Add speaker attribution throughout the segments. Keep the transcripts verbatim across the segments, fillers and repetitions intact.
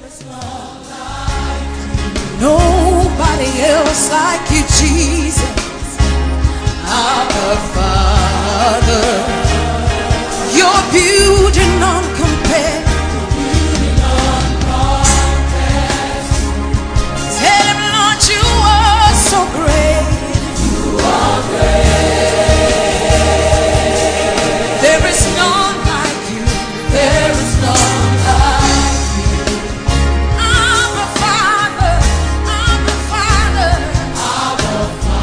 Speaker 1: Nobody else like you, Jesus, our Father. Your beauty none compared. Tell him, Lord, you are so great. You are great. There is none like you. There is none like you. I'm a Father. I'm a Father. I'm a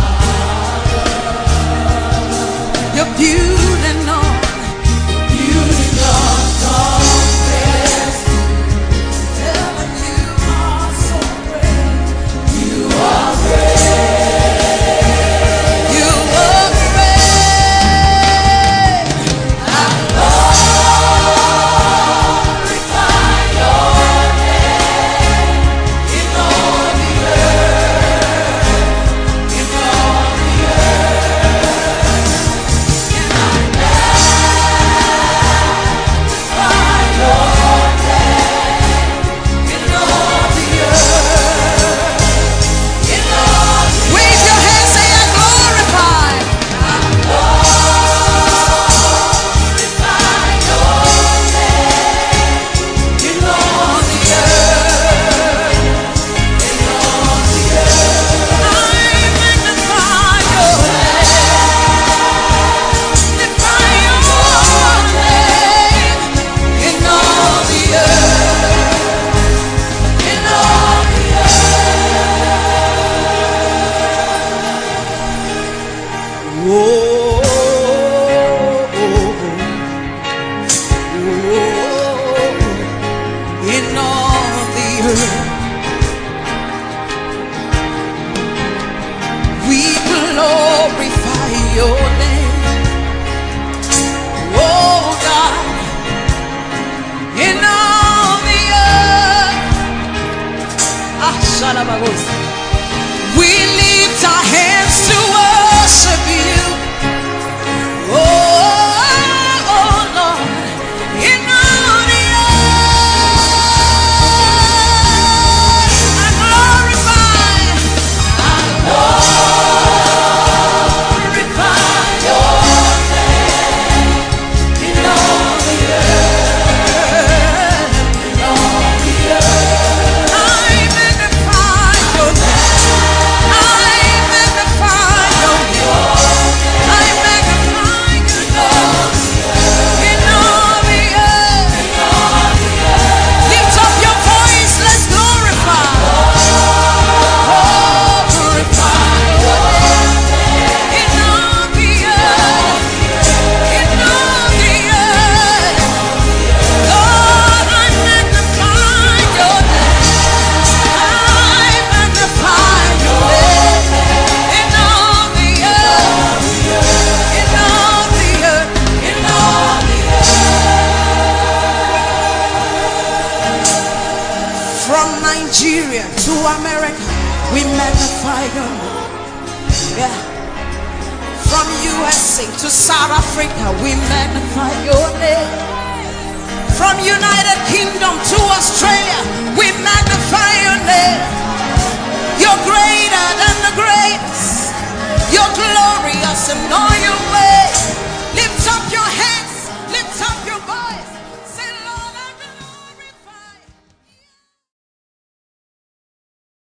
Speaker 1: Father. Your beauty none. Beauty none compares. Tell him you are so great. You are great. You are great. I glorify your name in all the earth, in all the earth, and I magnify your name in all the earth, in all the earth. Wave your hands, say I glorify. I glorify your name in all the earth, in all the earth. I magnify your name, magnify your name in all the earth, in all the earth. Whoa, in all the earth, we glorify your name. Oh God, in all the earth. Ah, Shalabagos. We lift our hands to worship you. Oh, oh Lord, in all the earth, I glorify, I glorify your name in all the earth, in all the earth. I magnify your name. I magnify your name. I magnify your name in all the earth, in all the earth. Lift up your voice, let's glorify. Glorify your name in all the earth, in all the earth. Lord, I magnify your name. I magnify your name in all the earth, in all the earth, in all the earth. From Nigeria to America, we magnify your name. Yeah. From U S A to South Africa, we magnify your name. From United Kingdom to Australia,